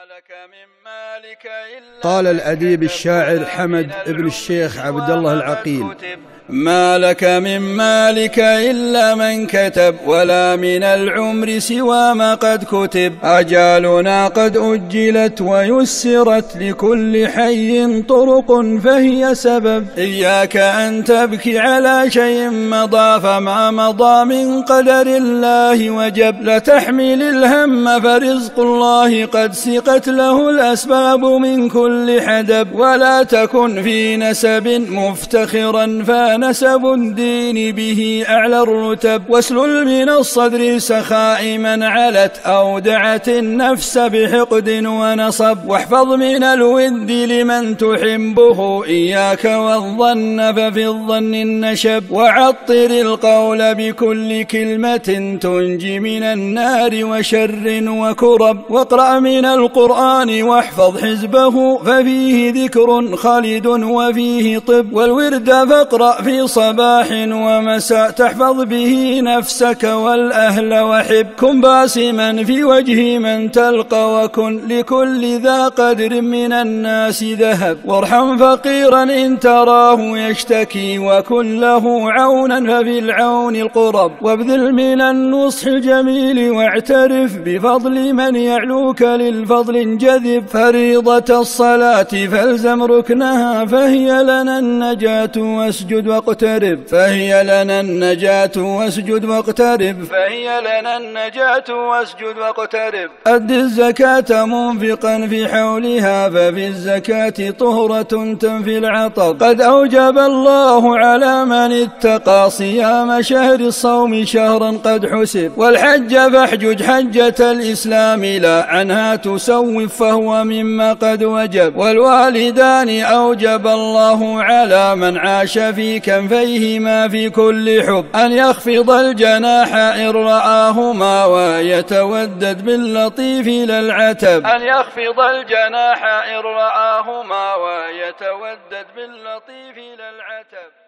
قال الأديب الشاعر حمد بن الشيخ عبد الله العقيل: ما لك من مالك إلا من كتب، ولا من العمر سوى ما قد كتب. أجالنا قد أجلت ويسرت، لكل حي طرق فهي سبب. إياك أن تبكي على شيء مضى، فما مضى من قدر الله وجب. لتحمل الهم فرزق الله قد سقت له الأسباب من كل حدب. ولا تكن في نسب مفتخرا، فنسب الدين به أعلى الرتب. واسلل من الصدر سخاء من علت، أودعت النفس بحقد ونصب. واحفظ من الود لمن تحبه، إياك والظن ففي الظن النشب. وعطر القول بكل كلمة تنجي من النار وشر وكرب. واقرأ من القرآن واحفظ حزبه، ففيه ذكر خالد وفيه طب. والورد فاقرأ في صباح ومساء، تحفظ به نفسك والأهل وحب. كن باسما في وجه من تلقى، وكن لكل ذا قدر من الناس ذهب. وارحم فقيرا إن تراه يشتكي، وكن له عونا ففي العون القرب. وابذل من النصح الجميل واعترف، بفضل من يعلوك للفضل انجذب. فريضة الصلاة فالزم ركنها، فهي لنا النجاة واسجد واقترب. فهي لنا النجاة واسجد واقترب. فهي لنا النجاة واسجد واقترب. أد الزكاة منفقا في حولها، ففي الزكاة طهرة تنفي العطب. قد أوجب الله على من اتقى، صيام شهر الصوم شهرا قد حسب. والحج فاحجج حجة الإسلام، لا عنها تسوف فهو مما قد وجب. والوالدان أوجب الله على من عاش في كنفيهما في كل حب، أن يخفض الجناح إن رآهما، ويتودد باللطيف لا العتب. أن يخفض الجناح إن رآهما، ويتودد باللطيف لا العتب.